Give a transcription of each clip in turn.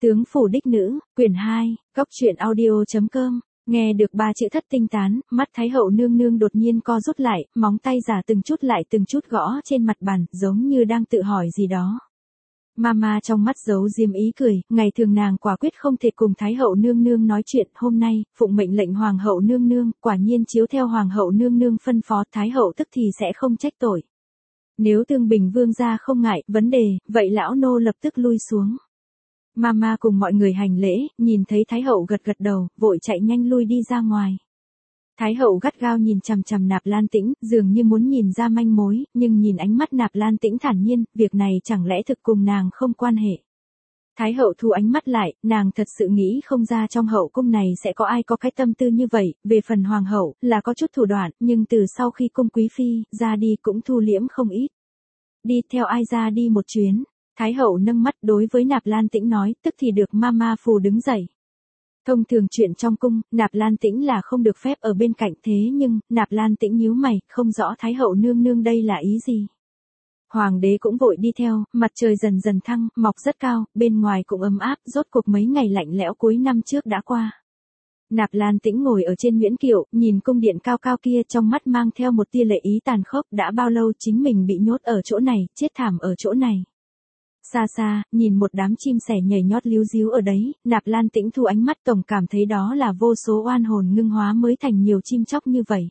Tướng phủ đích nữ, quyển 2, góc truyện audio.com. Nghe được ba chữ thất tinh tán, mắt Thái hậu nương nương đột nhiên co rút lại, móng tay giả từng chút gõ trên mặt bàn, giống như đang tự hỏi gì đó. Mama trong mắt giấu diêm ý cười, ngày thường nàng quả quyết không thể cùng Thái hậu nương nương nói chuyện, hôm nay, phụng mệnh lệnh Hoàng hậu nương nương, quả nhiên chiếu theo Hoàng hậu nương nương phân phó, Thái hậu tức thì sẽ không trách tội. Nếu Tương Bình vương gia không ngại vấn đề, vậy lão nô lập tức lui xuống. Mama cùng mọi người hành lễ, nhìn thấy Thái hậu gật đầu, vội chạy nhanh lui đi ra ngoài. Thái hậu gắt gao nhìn chằm chằm Nạp Lan Tĩnh, dường như muốn nhìn ra manh mối, nhưng nhìn ánh mắt Nạp Lan Tĩnh thản nhiên, việc này chẳng lẽ thực cùng nàng không quan hệ. Thái hậu thu ánh mắt lại, nàng thật sự nghĩ không ra trong hậu cung này sẽ có ai có cái tâm tư như vậy, về phần hoàng hậu, là có chút thủ đoạn, nhưng từ sau khi cung quý phi, ra đi cũng thu liễm không ít. Đi theo ai ra đi một chuyến. Thái hậu nâng mắt đối với Nạp Lan Tĩnh nói, tức thì được Mama phù đứng dậy. Thông thường chuyện trong cung, Nạp Lan Tĩnh là không được phép ở bên cạnh, thế nhưng, Nạp Lan Tĩnh nhíu mày, không rõ Thái hậu nương nương đây là ý gì. Hoàng đế cũng vội đi theo, mặt trời dần dần thăng, mọc rất cao, bên ngoài cũng ấm áp, rốt cuộc mấy ngày lạnh lẽo cuối năm trước đã qua. Nạp Lan Tĩnh ngồi ở trên nguyễn kiệu, nhìn cung điện cao cao kia, trong mắt mang theo một tia lệ ý tàn khốc, đã bao lâu chính mình bị nhốt ở chỗ này, chết thảm ở chỗ này. Xa xa, nhìn một đám chim sẻ nhảy nhót líu ríu ở đấy, Nạp Lan Tĩnh thu ánh mắt tổng cảm thấy đó là vô số oan hồn ngưng hóa mới thành nhiều chim chóc như vậy.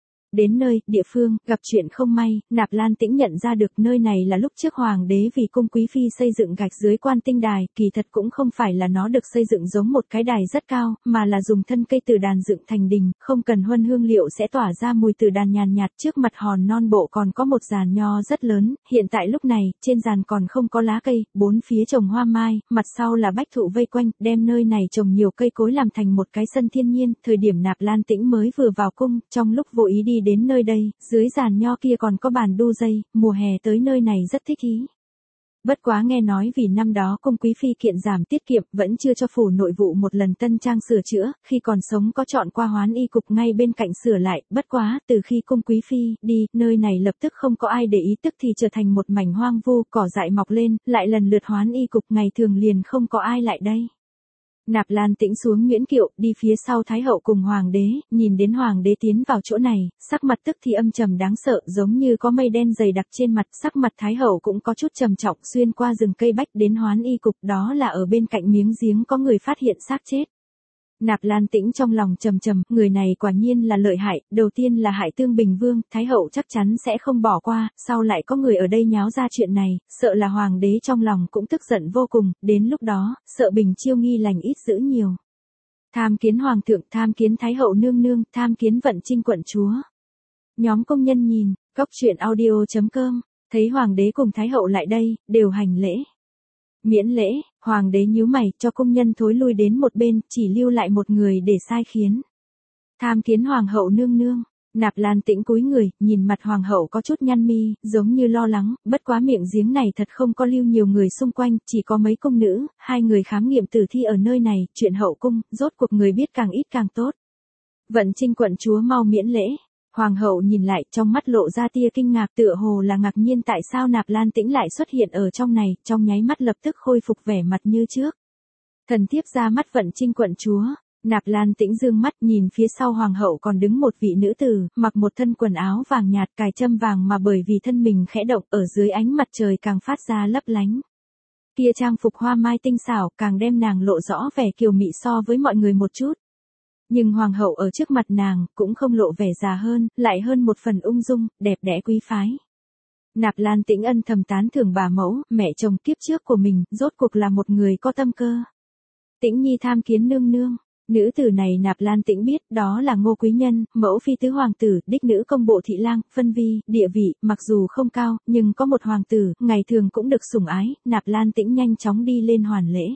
Đến nơi, địa phương, gặp chuyện không may, Nạp Lan Tĩnh nhận ra được nơi này là lúc trước hoàng đế vì cung quý phi xây dựng gạch dưới quan tinh đài, kỳ thật cũng không phải là nó được xây dựng giống một cái đài rất cao, mà là dùng thân cây từ đàn dựng thành đình, không cần huân hương liệu sẽ tỏa ra mùi từ đàn nhàn nhạt, trước mặt hòn non bộ còn có một giàn nho rất lớn, hiện tại lúc này, trên giàn còn không có lá cây, bốn phía trồng hoa mai, mặt sau là bách thụ vây quanh, đem nơi này trồng nhiều cây cối làm thành một cái sân thiên nhiên, thời điểm Nạp Lan Tĩnh mới vừa vào cung, trong lúc vô ý đi đến nơi đây, dưới giàn nho kia còn có bàn đu dây, mùa hè tới nơi này rất thích ý. Bất quá nghe nói vì năm đó cung quý phi kiện giảm tiết kiệm, vẫn chưa cho phủ nội vụ một lần tân trang sửa chữa, khi còn sống có chọn qua hoán y cục ngay bên cạnh sửa lại, bất quá, từ khi cung quý phi đi, nơi này lập tức không có ai để ý, tức thì trở thành một mảnh hoang vu, cỏ dại mọc lên, lại lần lượt hoán y cục, ngày thường liền không có ai lại đây. Nạp Lan Tĩnh xuống nguyễn kiệu, đi phía sau Thái hậu cùng hoàng đế, nhìn đến hoàng đế tiến vào chỗ này, sắc mặt tức thì âm trầm đáng sợ, giống như có mây đen dày đặc trên mặt, sắc mặt Thái hậu cũng có chút trầm trọng, xuyên qua rừng cây bách đến hoán y cục, đó là ở bên cạnh miếng giếng có người phát hiện xác chết. Nạp Lan Tĩnh trong lòng trầm, người này quả nhiên là lợi hại, đầu tiên là hại Tương Bình vương, Thái hậu chắc chắn sẽ không bỏ qua, sau lại có người ở đây nháo ra chuyện này, sợ là hoàng đế trong lòng cũng tức giận vô cùng, đến lúc đó, sợ Bình Chiêu nghi lành ít dữ nhiều. Tham kiến hoàng thượng, tham kiến Thái hậu nương nương, tham kiến Vận Trinh quận chúa. Nhóm công nhân nhìn, góc truyện audio.com, thấy hoàng đế cùng Thái hậu lại đây, đều hành lễ. Miễn lễ, hoàng đế nhíu mày, cho công nhân thối lui đến một bên, chỉ lưu lại một người để sai khiến. Tham kiến hoàng hậu nương nương. Nạp Lan Tĩnh cúi người, nhìn mặt hoàng hậu có chút nhăn mi, giống như lo lắng, bất quá miệng giếng này thật không có lưu nhiều người xung quanh, chỉ có mấy công nữ, hai người khám nghiệm tử thi ở nơi này, chuyện hậu cung, rốt cuộc người biết càng ít càng tốt. Vận Trinh quận chúa mau miễn lễ. Hoàng hậu nhìn lại, trong mắt lộ ra tia kinh ngạc, tựa hồ là ngạc nhiên tại sao Nạp Lan Tĩnh lại xuất hiện ở trong này, trong nháy mắt lập tức khôi phục vẻ mặt như trước. Thần thiếp ra mắt Vận Trinh quận chúa. Nạp Lan Tĩnh dương mắt nhìn phía sau hoàng hậu còn đứng một vị nữ tử, mặc một thân quần áo vàng nhạt, cài châm vàng mà bởi vì thân mình khẽ động, ở dưới ánh mặt trời càng phát ra lấp lánh. Kia trang phục hoa mai tinh xảo, càng đem nàng lộ rõ vẻ kiều mị so với mọi người một chút. Nhưng hoàng hậu ở trước mặt nàng, cũng không lộ vẻ già hơn, lại hơn một phần ung dung, đẹp đẽ quý phái. Nạp Lan Tĩnh ân thầm tán thưởng bà mẫu, mẹ chồng kiếp trước của mình, rốt cuộc là một người có tâm cơ. Tĩnh nhi tham kiến nương nương. Nữ tử này Nạp Lan Tĩnh biết, đó là Ngô Quý Nhân, mẫu phi tứ hoàng tử, đích nữ công bộ thị lang, phân vi, địa vị, mặc dù không cao, nhưng có một hoàng tử, ngày thường cũng được sủng ái, Nạp Lan Tĩnh nhanh chóng đi lên hoàn lễ.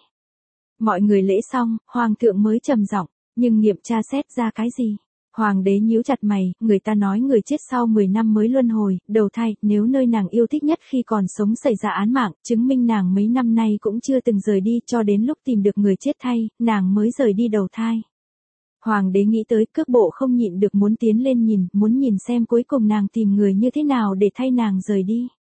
Mọi người lễ xong, hoàng thượng mới trầm giọng, nhưng nghiệm tra xét ra cái gì? Hoàng đế nhíu chặt mày, người ta nói người chết sau 10 năm mới luân hồi, đầu thai, nếu nơi nàng yêu thích nhất khi còn sống xảy ra án mạng, chứng minh nàng mấy năm nay cũng chưa từng rời đi, cho đến lúc tìm được người chết thay, nàng mới rời đi đầu thai. Hoàng đế nghĩ tới, cước bộ không nhịn được muốn tiến lên nhìn, muốn nhìn xem cuối cùng nàng tìm người như thế nào để thay nàng rời đi.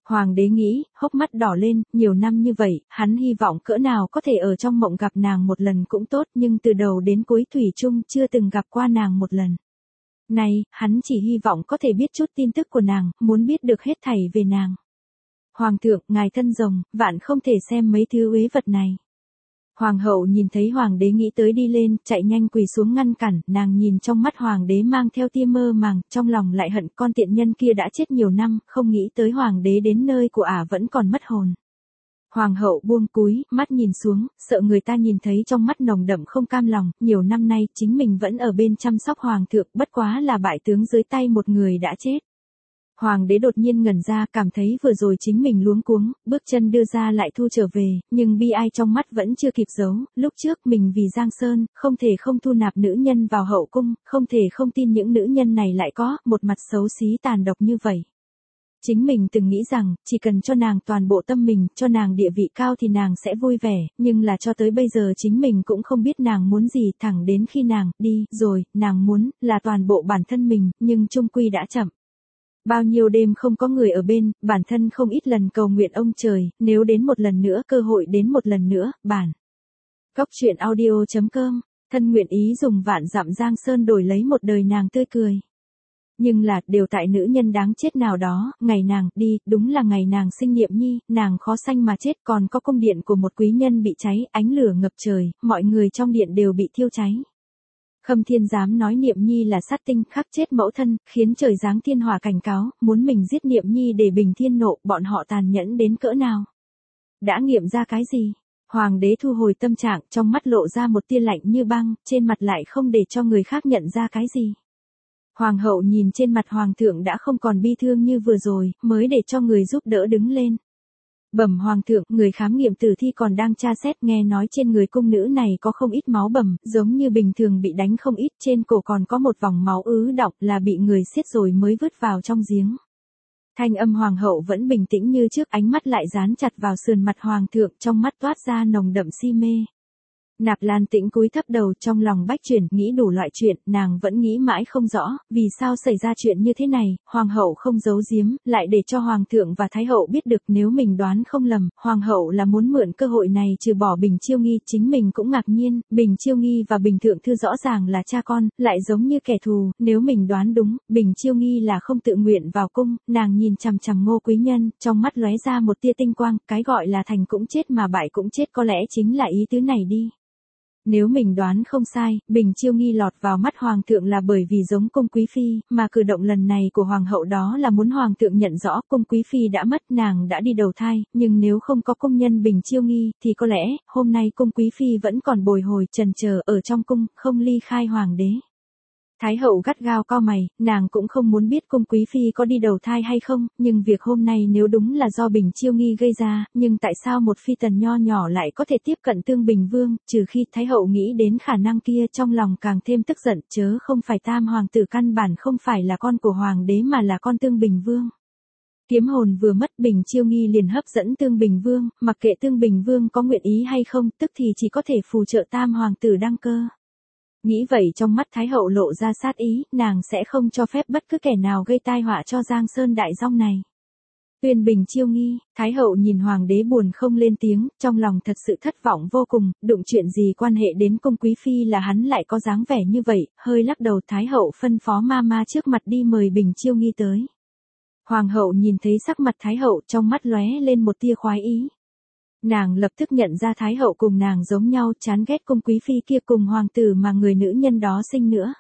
Hoàng đế nghĩ, hốc mắt đỏ lên, nhiều năm như vậy, hắn hy vọng cỡ nào có thể ở trong mộng gặp nàng một lần cũng tốt, nhưng từ đầu đến cuối thủy chung chưa từng gặp qua nàng một lần. Này, hắn chỉ hy vọng có thể biết chút tin tức của nàng, muốn biết được hết thảy về nàng. Hoàng thượng, ngài thân rồng, vạn không thể xem mấy thứ uế vật này. Hoàng hậu nhìn thấy hoàng đế nghĩ tới đi lên, chạy nhanh quỳ xuống ngăn cản, nàng nhìn trong mắt hoàng đế mang theo tia mơ màng, trong lòng lại hận con tiện nhân kia đã chết nhiều năm, không nghĩ tới hoàng đế đến nơi của ả vẫn còn mất hồn. Hoàng hậu buông cúi, mắt nhìn xuống, sợ người ta nhìn thấy trong mắt nồng đậm không cam lòng, nhiều năm nay chính mình vẫn ở bên chăm sóc hoàng thượng, bất quá là bại tướng dưới tay một người đã chết. Hoàng đế đột nhiên ngẩn ra, cảm thấy vừa rồi chính mình luống cuống, bước chân đưa ra lại thu trở về, nhưng bi ai trong mắt vẫn chưa kịp giấu, lúc trước mình vì Giang Sơn, không thể không thu nạp nữ nhân vào hậu cung, không thể không tin những nữ nhân này lại có một mặt xấu xí tàn độc như vậy. Chính mình từng nghĩ rằng, chỉ cần cho nàng toàn bộ tâm mình, cho nàng địa vị cao thì nàng sẽ vui vẻ, nhưng là cho tới bây giờ chính mình cũng không biết nàng muốn gì, thẳng đến khi nàng đi rồi, nàng muốn là toàn bộ bản thân mình, nhưng chung quy đã chậm. Bao nhiêu đêm không có người ở bên, bản thân không ít lần cầu nguyện ông trời, nếu đến một lần nữa, cơ hội đến một lần nữa, bản. Cóc truyện audio.com, thân nguyện ý dùng vạn dặm Giang Sơn đổi lấy một đời nàng tươi cười. Nhưng là, đều tại nữ nhân đáng chết nào đó, ngày nàng đi, đúng là ngày nàng sinh Niệm Nhi, nàng khó sanh mà chết, còn có cung điện của một quý nhân bị cháy, ánh lửa ngập trời, mọi người trong điện đều bị thiêu cháy. Khâm Thiên dám nói Niệm Nhi là sát tinh, khắc chết mẫu thân, khiến trời giáng thiên hỏa cảnh cáo, muốn mình giết Niệm Nhi để bình thiên nộ, bọn họ tàn nhẫn đến cỡ nào. Đã nghiệm ra cái gì? Hoàng đế thu hồi tâm trạng, trong mắt lộ ra một tia lạnh như băng, trên mặt lại không để cho người khác nhận ra cái gì. Hoàng hậu nhìn trên mặt hoàng thượng đã không còn bi thương như vừa rồi, mới để cho người giúp đỡ đứng lên. Bẩm hoàng thượng, người khám nghiệm tử thi còn đang tra xét, nghe nói trên người cung nữ này có không ít máu bầm, giống như bình thường bị đánh không ít, trên cổ còn có một vòng máu ứ đọng, là bị người xiết rồi mới vứt vào trong giếng. Thanh âm hoàng hậu vẫn bình tĩnh như trước, ánh mắt lại dán chặt vào sườn mặt hoàng thượng, trong mắt toát ra nồng đậm si mê. Nạp Lan Tĩnh cúi thấp đầu, trong lòng bách chuyển, nghĩ đủ loại chuyện, nàng vẫn nghĩ mãi không rõ, vì sao xảy ra chuyện như thế này, hoàng hậu không giấu giếm, lại để cho hoàng thượng và thái hậu biết được, nếu mình đoán không lầm, hoàng hậu là muốn mượn cơ hội này trừ bỏ Bình Chiêu Nghi, chính mình cũng ngạc nhiên, Bình Chiêu Nghi và Bình Thượng Thư rõ ràng là cha con, lại giống như kẻ thù, nếu mình đoán đúng, Bình Chiêu Nghi là không tự nguyện vào cung, nàng nhìn chằm chằm Ngô quý nhân, trong mắt lóe ra một tia tinh quang, cái gọi là thành cũng chết mà bại cũng chết có lẽ chính là ý tứ này đi. Nếu mình đoán không sai, Bình Chiêu Nghi lọt vào mắt hoàng thượng là bởi vì giống cung quý phi, mà cử động lần này của hoàng hậu đó là muốn hoàng thượng nhận rõ cung quý phi đã mất, nàng đã đi đầu thai, nhưng nếu không có công nhân Bình Chiêu Nghi, thì có lẽ, hôm nay cung quý phi vẫn còn bồi hồi trần chờ ở trong cung, không ly khai hoàng đế. Thái hậu gắt gao cau mày, nàng cũng không muốn biết cung quý phi có đi đầu thai hay không, nhưng việc hôm nay nếu đúng là do Bình Chiêu Nghi gây ra, nhưng tại sao một phi tần nho nhỏ lại có thể tiếp cận Tương Bình Vương, trừ khi Thái hậu nghĩ đến khả năng kia, trong lòng càng thêm tức giận, chớ không phải Tam hoàng tử căn bản không phải là con của hoàng đế mà là con Tương Bình Vương. Kiếm hồn vừa mất, Bình Chiêu Nghi liền hấp dẫn Tương Bình Vương, mặc kệ Tương Bình Vương có nguyện ý hay không, tức thì chỉ có thể phù trợ Tam hoàng tử đăng cơ. Nghĩ vậy trong mắt Thái hậu lộ ra sát ý, nàng sẽ không cho phép bất cứ kẻ nào gây tai họa cho Giang Sơn đại dong này. Tuyên Bình Chiêu Nghi, Thái hậu nhìn hoàng đế buồn không lên tiếng, trong lòng thật sự thất vọng vô cùng, đụng chuyện gì quan hệ đến cung quý phi là hắn lại có dáng vẻ như vậy, hơi lắc đầu. Thái hậu phân phó ma trước mặt đi mời Bình Chiêu Nghi tới. Hoàng hậu nhìn thấy sắc mặt Thái hậu, trong mắt lóe lên một tia khoái ý. Nàng lập tức nhận ra Thái hậu cùng nàng giống nhau, chán ghét cung quý phi kia cùng hoàng tử mà người nữ nhân đó sinh nữa.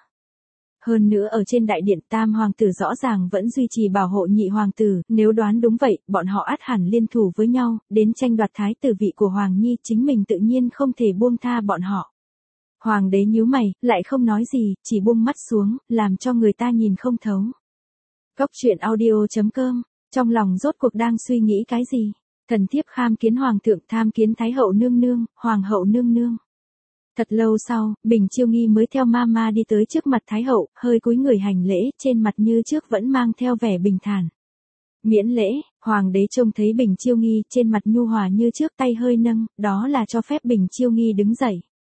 Hơn nữa ở trên đại điện, Tam hoàng tử rõ ràng vẫn duy trì bảo hộ nhị hoàng tử, nếu đoán đúng vậy, bọn họ ắt hẳn liên thủ với nhau, đến tranh đoạt thái tử vị của Hoàng Nhi, chính mình tự nhiên không thể buông tha bọn họ. Hoàng đế nhíu mày, lại không nói gì, chỉ buông mắt xuống, làm cho người ta nhìn không thấu. Cóc truyện audio.com, trong lòng rốt cuộc đang suy nghĩ cái gì? Thần thiếp kham kiến hoàng thượng, tham kiến thái hậu nương nương, hoàng hậu nương nương. Thật lâu sau, Bình Chiêu Nghi mới theo ma đi tới trước mặt thái hậu, hơi cúi người hành lễ, trên mặt như trước vẫn mang theo vẻ bình thản. Miễn lễ, hoàng đế trông thấy Bình Chiêu Nghi trên mặt nhu hòa như trước, tay hơi nâng, đó là cho phép Bình Chiêu Nghi đứng dậy.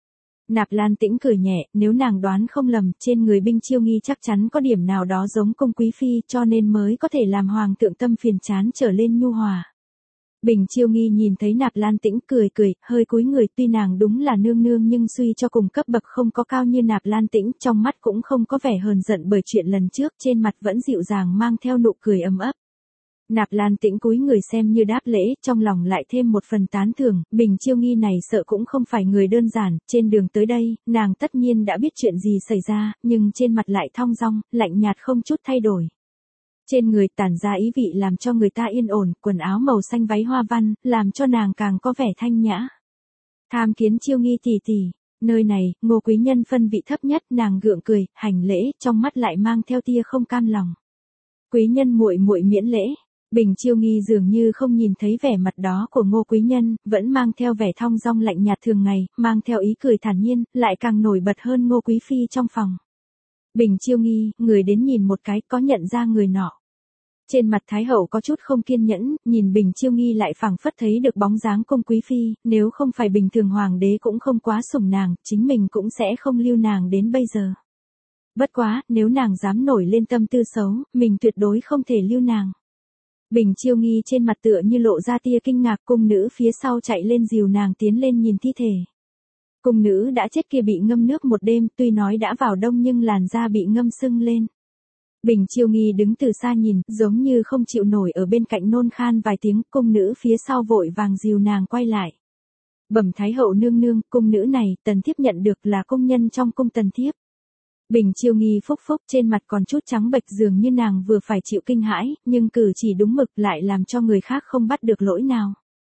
Nạp Lan Tĩnh cười nhẹ, nếu nàng đoán không lầm, trên người Bình Chiêu Nghi chắc chắn có điểm nào đó giống cung quý phi, cho nên mới có thể làm hoàng thượng tâm phiền chán trở lên nhu hòa. Bình Chiêu Nghi nhìn thấy Nạp Lan Tĩnh cười cười, hơi cúi người, tuy nàng đúng là nương nương nhưng suy cho cùng cấp bậc không có cao như Nạp Lan Tĩnh, trong mắt cũng không có vẻ hờn giận bởi chuyện lần trước, trên mặt vẫn dịu dàng mang theo nụ cười ấm ấp. Nạp Lan Tĩnh cúi người xem như đáp lễ, trong lòng lại thêm một phần tán thưởng, Bình Chiêu Nghi này sợ cũng không phải người đơn giản, trên đường tới đây, nàng tất nhiên đã biết chuyện gì xảy ra, nhưng trên mặt lại thong dong, lạnh nhạt không chút thay đổi. Trên người tản ra ý vị làm cho người ta yên ổn, quần áo màu xanh váy hoa văn, làm cho nàng càng có vẻ thanh nhã. Tham kiến Chiêu Nghi tỷ tỷ, nơi này, Ngô quý nhân phân vị thấp nhất, nàng gượng cười, hành lễ, trong mắt lại mang theo tia không cam lòng. Quý nhân muội muội miễn lễ. Bình Chiêu Nghi dường như không nhìn thấy vẻ mặt đó của Ngô quý nhân, vẫn mang theo vẻ thong dong lạnh nhạt thường ngày, mang theo ý cười thản nhiên, lại càng nổi bật hơn Ngô quý phi trong phòng. Bình Chiêu Nghi, người đến nhìn một cái, có nhận ra người nọ. Trên mặt Thái hậu có chút không kiên nhẫn, nhìn Bình Chiêu Nghi lại phảng phất thấy được bóng dáng cung quý phi, nếu không phải bình thường hoàng đế cũng không quá sủng nàng, chính mình cũng sẽ không lưu nàng đến bây giờ. Bất quá, nếu nàng dám nổi lên tâm tư xấu, mình tuyệt đối không thể lưu nàng. Bình Chiêu Nghi trên mặt tựa như lộ ra tia kinh ngạc, cung nữ phía sau chạy lên dìu nàng tiến lên nhìn thi thể. Cung nữ đã chết kia bị ngâm nước một đêm, tuy nói đã vào đông nhưng làn da bị ngâm sưng lên. Bình Chiêu Nghi đứng từ xa nhìn, giống như không chịu nổi ở bên cạnh nôn khan vài tiếng, cung nữ phía sau vội vàng dìu nàng quay lại. Bẩm Thái hậu nương nương, cung nữ này, tần thiếp nhận được là công nhân trong cung tần thiếp. Bình Chiêu Nghi phúc phúc trên mặt còn chút trắng bệch dường như nàng vừa phải chịu kinh hãi, nhưng cử chỉ đúng mực lại làm cho người khác không bắt được lỗi nào.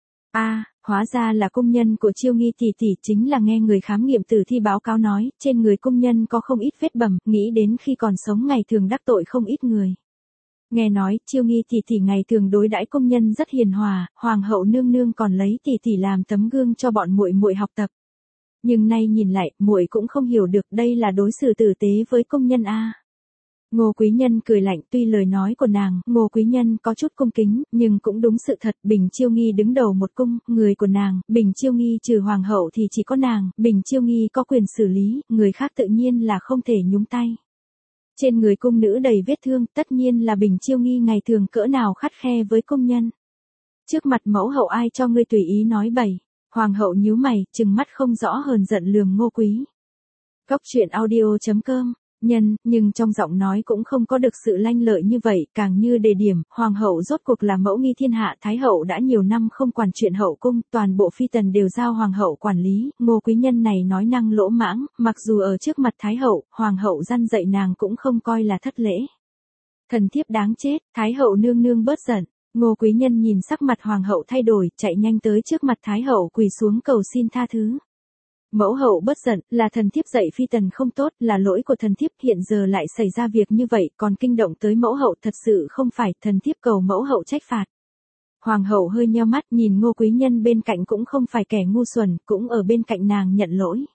Hóa ra là công nhân của Chiêu Nghi tỷ tỷ, chính là nghe người khám nghiệm tử thi báo cáo nói, trên người công nhân có không ít vết bầm, nghĩ đến khi còn sống ngày thường đắc tội không ít người. Nghe nói, Chiêu Nghi tỷ tỷ ngày thường đối đãi công nhân rất hiền hòa, hoàng hậu nương nương còn lấy tỷ tỷ làm tấm gương cho bọn muội muội học tập. Nhưng nay nhìn lại, muội cũng không hiểu được đây là đối xử tử tế với công nhân a. Ngô quý nhân cười lạnh, tuy lời nói của nàng, Ngô quý nhân có chút cung kính, nhưng cũng đúng sự thật, Bình Chiêu Nghi đứng đầu một cung, người của nàng, Bình Chiêu Nghi trừ hoàng hậu thì chỉ có nàng, Bình Chiêu Nghi có quyền xử lý, người khác tự nhiên là không thể nhúng tay. Trên người cung nữ đầy vết thương, tất nhiên là Bình Chiêu Nghi ngày thường cỡ nào khắt khe với công nhân. Trước mặt mẫu hậu ai cho ngươi tùy ý nói bậy. Hoàng hậu nhíu mày, trừng mắt không rõ hờn giận lườm Ngô Quý. Góc truyện audio.com, nhưng trong giọng nói cũng không có được sự lanh lợi như vậy, càng như đề điểm, hoàng hậu rốt cuộc là mẫu nghi thiên hạ, thái hậu đã nhiều năm không quản chuyện hậu cung, toàn bộ phi tần đều giao hoàng hậu quản lý, Ngô quý nhân này nói năng lỗ mãng, mặc dù ở trước mặt thái hậu, hoàng hậu răn dạy nàng cũng không coi là thất lễ. Thần thiếp đáng chết, thái hậu nương nương bớt giận. Ngô quý nhân nhìn sắc mặt hoàng hậu thay đổi, chạy nhanh tới trước mặt thái hậu quỳ xuống cầu xin tha thứ. Mẫu hậu bất giận, là thần thiếp dạy phi tần không tốt, là lỗi của thần thiếp, hiện giờ lại xảy ra việc như vậy, còn kinh động tới mẫu hậu, thật sự không phải, thần thiếp cầu mẫu hậu trách phạt. Hoàng hậu hơi nheo mắt, nhìn Ngô quý nhân bên cạnh cũng không phải kẻ ngu xuẩn, cũng ở bên cạnh nàng nhận lỗi.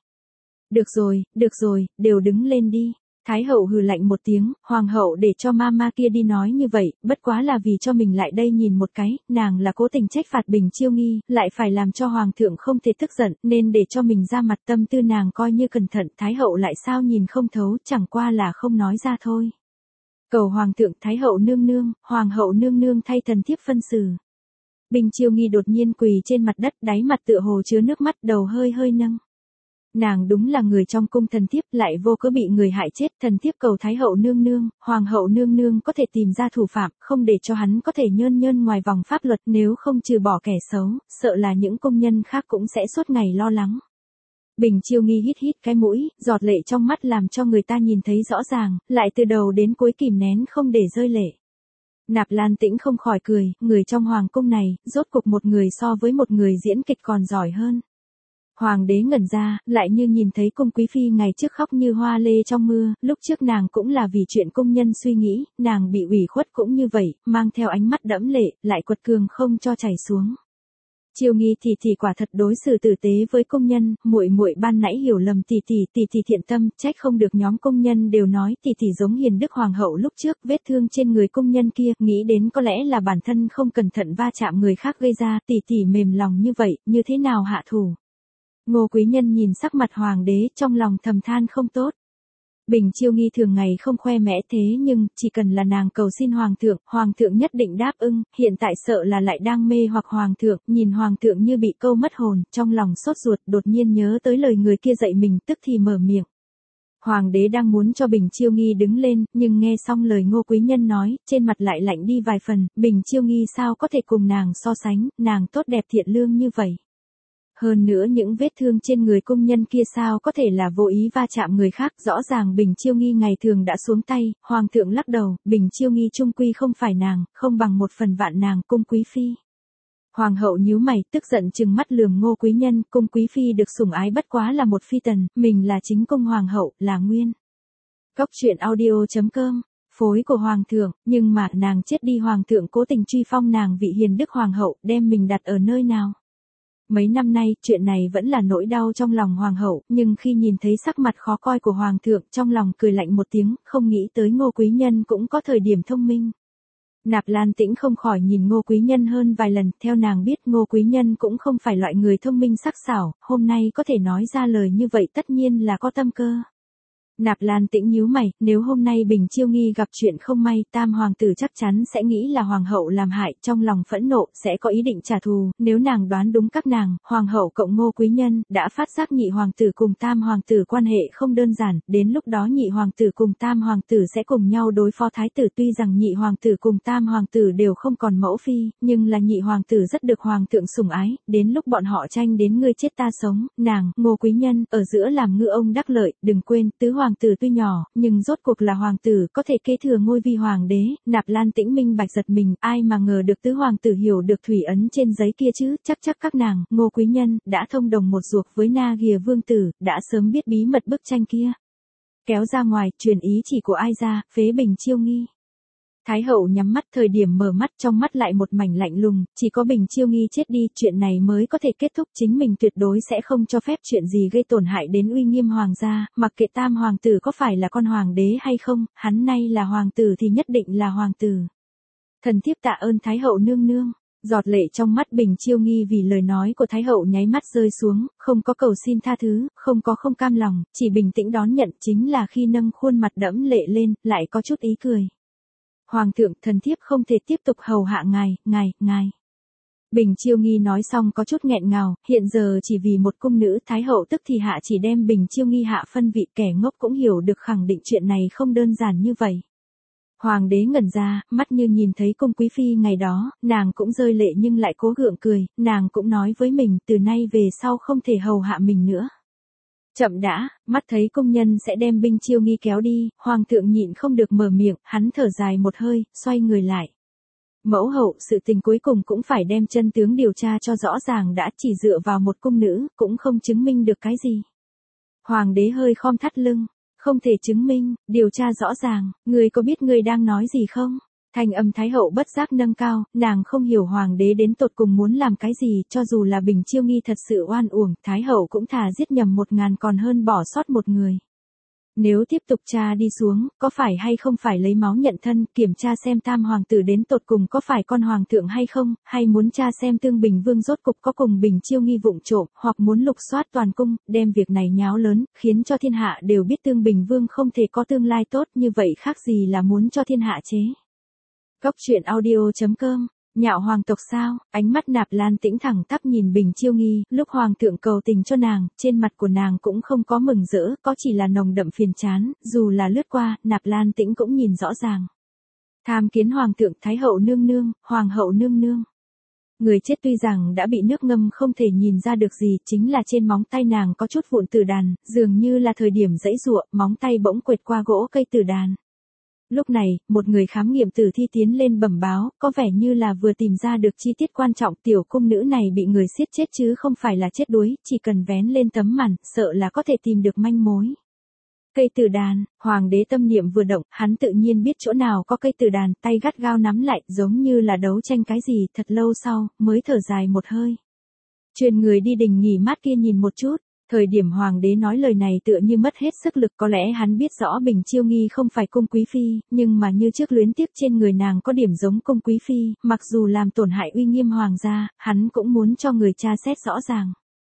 Được rồi, đều đứng lên đi. Thái hậu hừ lạnh một tiếng, hoàng hậu để cho mama kia đi nói như vậy, bất quá là vì cho mình lại đây nhìn một cái, nàng là cố tình trách phạt Bình Chiêu Nghi, lại phải làm cho hoàng thượng không thể tức giận, nên để cho mình ra mặt, tâm tư nàng coi như cẩn thận, thái hậu lại sao nhìn không thấu, chẳng qua là không nói ra thôi. Cầu hoàng thượng, thái hậu nương nương, hoàng hậu nương nương thay thần thiếp phân xử. Bình Chiêu Nghi đột nhiên quỳ trên mặt đất, đáy mặt tựa hồ chứa nước mắt, đầu hơi nâng. Nàng đúng là người trong cung thần thiếp, lại vô cớ bị người hại chết, thần thiếp cầu thái hậu nương nương, hoàng hậu nương nương có thể tìm ra thủ phạm, không để cho hắn có thể nhơn ngoài vòng pháp luật, nếu không trừ bỏ kẻ xấu, sợ là những công nhân khác cũng sẽ suốt ngày lo lắng. Bình Chiêu Nghi hít cái mũi, giọt lệ trong mắt làm cho người ta nhìn thấy rõ ràng, lại từ đầu đến cuối kìm nén không để rơi lệ. Nạp Lan Tĩnh không khỏi cười, người trong hoàng cung này, rốt cục một người so với một người diễn kịch còn giỏi hơn. Hoàng đế ngẩn ra, lại như nhìn thấy cung quý phi ngày trước khóc như hoa lê trong mưa, lúc trước nàng cũng là vì chuyện công nhân suy nghĩ, nàng bị ủy khuất cũng như vậy, mang theo ánh mắt đẫm lệ, lại quật cường không cho chảy xuống. Chiêu Nghi thì quả thật đối xử tử tế với công nhân, muội ban nãy hiểu lầm tỷ thiện tâm, trách không được nhóm công nhân đều nói tỷ giống hiền đức hoàng hậu lúc trước, vết thương trên người công nhân kia, nghĩ đến có lẽ là bản thân không cẩn thận va chạm người khác gây ra, tỷ mềm lòng như vậy, như thế nào hạ thủ. Ngô Quý Nhân nhìn sắc mặt hoàng đế trong lòng thầm than không tốt. Bình Chiêu Nghi thường ngày không khoe mẽ thế nhưng chỉ cần là nàng cầu xin hoàng thượng nhất định đáp ưng, hiện tại sợ là lại đang mê hoặc hoàng thượng, nhìn hoàng thượng như bị câu mất hồn, trong lòng sốt ruột đột nhiên nhớ tới lời người kia dạy mình tức thì mở miệng. Hoàng đế đang muốn cho Bình Chiêu Nghi đứng lên, nhưng nghe xong lời Ngô Quý Nhân nói, trên mặt lại lạnh đi vài phần, Bình Chiêu Nghi sao có thể cùng nàng so sánh, nàng tốt đẹp thiện lương như vậy. Hơn nữa những vết thương trên người cung nhân kia sao có thể là vô ý va chạm người khác, rõ ràng Bình Chiêu Nghi ngày thường đã xuống tay, hoàng thượng lắc đầu, Bình Chiêu Nghi trung quy không phải nàng, không bằng một phần vạn nàng, cung quý phi. Hoàng hậu nhíu mày, tức giận trừng mắt lườm Ngô Quý Nhân, cung quý phi được sủng ái bất quá là một phi tần, mình là chính cung hoàng hậu, là nguyên. Cóc truyện audio.com, phối của hoàng thượng, nhưng mà nàng chết đi hoàng thượng cố tình truy phong nàng vị hiền đức hoàng hậu, đem mình đặt ở nơi nào. Mấy năm nay, chuyện này vẫn là nỗi đau trong lòng hoàng hậu, nhưng khi nhìn thấy sắc mặt khó coi của hoàng thượng, trong lòng cười lạnh một tiếng, không nghĩ tới Ngô Quý Nhân cũng có thời điểm thông minh. Nạp Lan Tĩnh không khỏi nhìn Ngô Quý Nhân hơn vài lần, theo nàng biết Ngô Quý Nhân cũng không phải loại người thông minh sắc sảo, hôm nay có thể nói ra lời như vậy tất nhiên là có tâm cơ. Nạp Lan Tĩnh nhíu mày, nếu hôm nay Bình Chiêu Nghi gặp chuyện không may, tam hoàng tử chắc chắn sẽ nghĩ là hoàng hậu làm hại, trong lòng phẫn nộ, sẽ có ý định trả thù, nếu nàng đoán đúng các nàng, hoàng hậu cộng Ngô Quý Nhân, đã phát giác nhị hoàng tử cùng tam hoàng tử quan hệ không đơn giản, đến lúc đó nhị hoàng tử cùng tam hoàng tử sẽ cùng nhau đối phó thái tử, tuy rằng nhị hoàng tử cùng tam hoàng tử đều không còn mẫu phi, nhưng là nhị hoàng tử rất được hoàng thượng sủng ái, đến lúc bọn họ tranh đến ngươi chết ta sống, nàng, Ngô Quý Nhân, ở giữa làm ngư ông đắc lợi, đừng quên, tứ hoàng tử tuy nhỏ, nhưng rốt cuộc là hoàng tử, có thể kế thừa ngôi vi hoàng đế. Nạp Lan Tĩnh minh bạch giật mình, ai mà ngờ được tứ hoàng tử hiểu được thủy ấn trên giấy kia chứ, chắc các nàng, Ngô Quý Nhân, đã thông đồng một ruột với Na Ghìa vương tử, đã sớm biết bí mật bức tranh kia. Kéo ra ngoài, truyền ý chỉ của ai ra, phế Bình Chiêu Nghi. Thái hậu nhắm mắt, thời điểm mở mắt trong mắt lại một mảnh lạnh lùng, chỉ có Bình Chiêu Nghi chết đi, chuyện này mới có thể kết thúc, chính mình tuyệt đối sẽ không cho phép chuyện gì gây tổn hại đến uy nghiêm hoàng gia, mặc kệ tam hoàng tử có phải là con hoàng đế hay không, hắn nay là hoàng tử thì nhất định là hoàng tử. Thần thiếp tạ ơn Thái hậu nương nương. Giọt lệ trong mắt Bình Chiêu Nghi vì lời nói của Thái hậu nháy mắt rơi xuống, không có cầu xin tha thứ, không có không cam lòng, chỉ bình tĩnh đón nhận, chính là khi nâng khuôn mặt đẫm lệ lên, lại có chút ý cười. Hoàng thượng, thần thiếp không thể tiếp tục hầu hạ ngài. Bình Chiêu Nghi nói xong có chút nghẹn ngào, hiện giờ chỉ vì một cung nữ, Thái hậu tức thì hạ chỉ đem Bình Chiêu Nghi hạ phân vị, kẻ ngốc cũng hiểu được khẳng định chuyện này không đơn giản như vậy. Hoàng đế ngẩn ra, mắt như nhìn thấy cung quý phi ngày đó, nàng cũng rơi lệ nhưng lại cố gượng cười, nàng cũng nói với mình, từ nay về sau không thể hầu hạ mình nữa. Chậm đã, mắt thấy công nhân sẽ đem Bình Chiêu Nghi kéo đi, hoàng thượng nhịn không được mở miệng, hắn thở dài một hơi, xoay người lại. Mẫu hậu, sự tình cuối cùng cũng phải đem chân tướng điều tra cho rõ ràng đã, chỉ dựa vào một cung nữ, cũng không chứng minh được cái gì. Hoàng đế hơi khom thắt lưng, không thể chứng minh, điều tra rõ ràng, ngươi có biết ngươi đang nói gì không? Thanh âm Thái hậu bất giác nâng cao, nàng không hiểu hoàng đế đến tột cùng muốn làm cái gì, cho dù là Bình Chiêu Nghi thật sự oan uổng, Thái hậu cũng thà giết nhầm 1000 còn hơn bỏ sót một người. Nếu tiếp tục tra đi xuống, có phải hay không phải lấy máu nhận thân, kiểm tra xem tam hoàng tử đến tột cùng có phải con hoàng thượng hay không, hay muốn tra xem Tương Bình Vương rốt cục có cùng Bình Chiêu Nghi vụng trộm, hoặc muốn lục soát toàn cung, đem việc này nháo lớn, khiến cho thiên hạ đều biết Tương Bình Vương không thể có tương lai tốt, như vậy khác gì là muốn cho thiên hạ chế. Cóc truyện audio.com, nhạo hoàng tộc sao? Ánh mắt Nạp Lan Tĩnh thẳng tắp nhìn Bình Chiêu Nghi, lúc hoàng thượng cầu tình cho nàng, trên mặt của nàng cũng không có mừng rỡ, có chỉ là nồng đậm phiền chán, dù là lướt qua, Nạp Lan Tĩnh cũng nhìn rõ ràng. Tham kiến hoàng thượng, Thái hậu nương nương, hoàng hậu nương nương. Người chết tuy rằng đã bị nước ngâm không thể nhìn ra được gì, chính là trên móng tay nàng có chút vụn tử đàn, dường như là thời điểm giãy giụa, móng tay bỗng quệt qua gỗ cây tử đàn. Lúc này, một người khám nghiệm tử thi tiến lên bẩm báo, có vẻ như là vừa tìm ra được chi tiết quan trọng, tiểu cung nữ này bị người giết chết chứ không phải là chết đuối, chỉ cần vén lên tấm màn, sợ là có thể tìm được manh mối. Cây tử đàn, hoàng đế tâm niệm vừa động, hắn tự nhiên biết chỗ nào có cây tử đàn, tay gắt gao nắm lại, giống như là đấu tranh cái gì, thật lâu sau, mới thở dài một hơi. Truyền người đi đình nghỉ mát kia nhìn một chút. Thời điểm hoàng đế nói lời này tựa như mất hết sức lực, có lẽ hắn biết rõ Bình Chiêu Nghi không phải cung quý phi, nhưng mà như trước luyến tiếc trên người nàng có điểm giống cung quý phi, mặc dù làm tổn hại uy nghiêm hoàng gia, hắn cũng muốn cho người tra xét rõ ràng.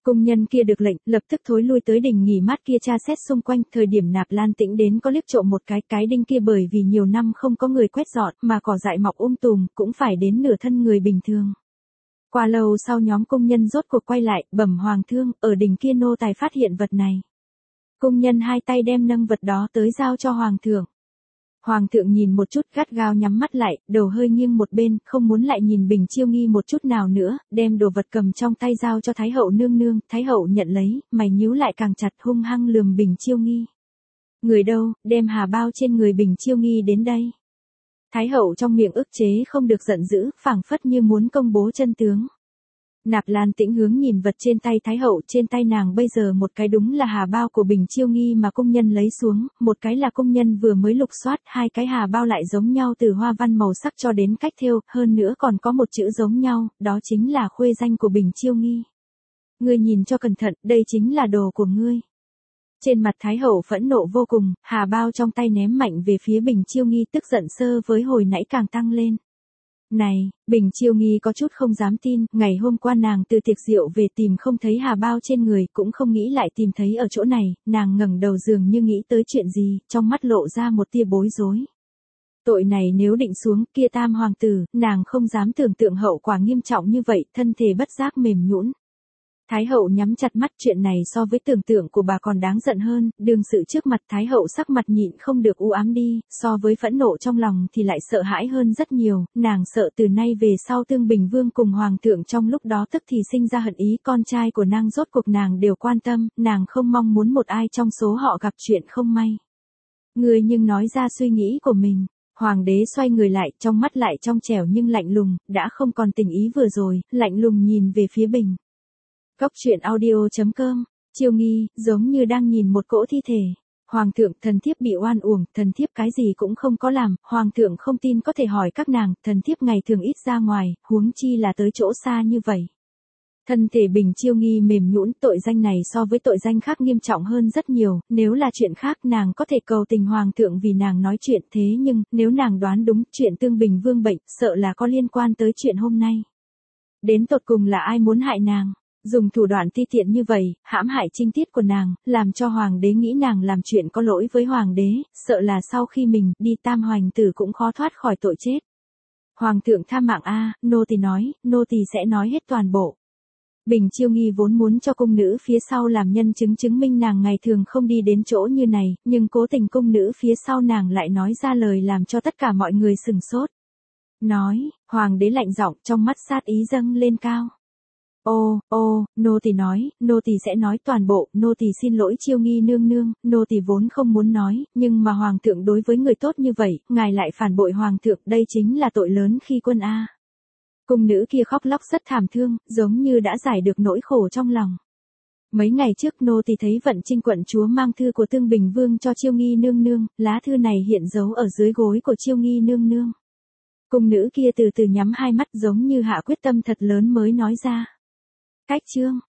Cung nhân kia được lệnh, lập tức thối lui tới đình nghỉ mát kia tra xét xung quanh, thời điểm Nạp Lan Tĩnh đến có liếc trộm một cái đinh kia bởi vì nhiều năm không có người quét dọn, mà cỏ dại mọc tùm, cũng phải đến nửa thân người bình thường. Qua lâu sau nhóm cung nhân rốt cuộc quay lại, bẩm hoàng thương, ở đình kia nô tài phát hiện vật này. Cung nhân hai tay đem nâng vật đó tới giao cho hoàng thượng. Hoàng thượng nhìn một chút, gắt gao nhắm mắt lại, đầu hơi nghiêng một bên, không muốn lại nhìn Bình Chiêu Nghi một chút nào nữa, đem đồ vật cầm trong tay giao cho Thái hậu nương nương. Thái hậu nhận lấy, mày nhíu lại càng chặt, hung hăng lườm Bình Chiêu Nghi. Người đâu, đem hà bao trên người Bình Chiêu Nghi đến đây. Thái hậu trong miệng ức chế không được giận dữ, phảng phất như muốn công bố chân tướng. Nạp Lan Tĩnh hướng nhìn vật trên tay Thái hậu, trên tay nàng bây giờ một cái đúng là hà bao của Bình Chiêu Nghi mà công nhân lấy xuống, một cái là công nhân vừa mới lục soát, hai cái hà bao lại giống nhau từ hoa văn màu sắc cho đến cách thêu, hơn nữa còn có một chữ giống nhau, đó chính là khuê danh của Bình Chiêu Nghi. Ngươi nhìn cho cẩn thận, đây chính là đồ của ngươi. Trên mặt Thái hậu phẫn nộ vô cùng, hà bao trong tay ném mạnh về phía Bình Chiêu Nghi, tức giận sơ với hồi nãy càng tăng lên. Này, Bình Chiêu Nghi có chút không dám tin, ngày hôm qua nàng từ tiệc rượu về tìm không thấy hà bao trên người, cũng không nghĩ lại tìm thấy ở chỗ này, nàng ngẩng đầu dường như nghĩ tới chuyện gì, trong mắt lộ ra một tia bối rối. Tội này nếu định xuống, kia tam hoàng tử, nàng không dám tưởng tượng hậu quả nghiêm trọng như vậy, thân thể bất giác mềm nhũn. Thái hậu nhắm chặt mắt, chuyện này so với tưởng tượng của bà còn đáng giận hơn, đương sự trước mặt Thái hậu sắc mặt nhịn không được u ám đi, so với phẫn nộ trong lòng thì lại sợ hãi hơn rất nhiều, nàng sợ từ nay về sau Tương Bình Vương cùng Hoàng thượng trong lúc đó tức thì sinh ra hận ý, con trai của nàng rốt cuộc nàng đều quan tâm, nàng không mong muốn một ai trong số họ gặp chuyện không may. Người nhưng nói ra suy nghĩ của mình. Hoàng đế xoay người lại, trong mắt lại trong trẻo nhưng lạnh lùng, đã không còn tình ý vừa rồi, lạnh lùng nhìn về phía Bình. Góc truyện audio.com, Chiêu Nghi, giống như đang nhìn một cỗ thi thể. Hoàng thượng, thần thiếp bị oan uổng, thần thiếp cái gì cũng không có làm, hoàng thượng không tin có thể hỏi các nàng, thần thiếp ngày thường ít ra ngoài, huống chi là tới chỗ xa như vậy. Thân thể Bình Chiêu Nghi mềm nhũn, tội danh này so với tội danh khác nghiêm trọng hơn rất nhiều, nếu là chuyện khác nàng có thể cầu tình hoàng thượng vì nàng nói chuyện, thế nhưng, nếu nàng đoán đúng chuyện Tương Bình Vương bệnh, sợ là có liên quan tới chuyện hôm nay. Đến tột cùng là ai muốn hại nàng? Dùng thủ đoạn ti tiện như vậy, hãm hại trinh tiết của nàng, làm cho hoàng đế nghĩ nàng làm chuyện có lỗi với hoàng đế, sợ là sau khi mình đi tam hoành tử cũng khó thoát khỏi tội chết. Hoàng thượng tha mạng a, nô tỳ nói, nô tỳ sẽ nói hết toàn bộ. Bình Chiêu Nghi vốn muốn cho cung nữ phía sau làm nhân chứng chứng minh nàng ngày thường không đi đến chỗ như này, nhưng cố tình cung nữ phía sau nàng lại nói ra lời làm cho tất cả mọi người sửng sốt. Nói, hoàng đế lạnh giọng, trong mắt sát ý dâng lên cao. Nô tỳ nói, nô tỳ sẽ nói toàn bộ, nô tỳ xin lỗi Chiêu Nghi nương nương, nô tỳ vốn không muốn nói, nhưng mà hoàng thượng đối với người tốt như vậy, ngài lại phản bội hoàng thượng, đây chính là tội lớn khi quân a. Cung nữ kia khóc lóc rất thảm thương, giống như đã giải được nỗi khổ trong lòng. Mấy ngày trước nô tỳ thấy Vận Trinh quận chúa mang thư của Tương Bình Vương cho Chiêu Nghi nương nương, lá thư này hiện dấu ở dưới gối của Chiêu Nghi nương nương. Cung nữ kia từ từ nhắm hai mắt giống như hạ quyết tâm thật lớn mới nói ra. Cách chương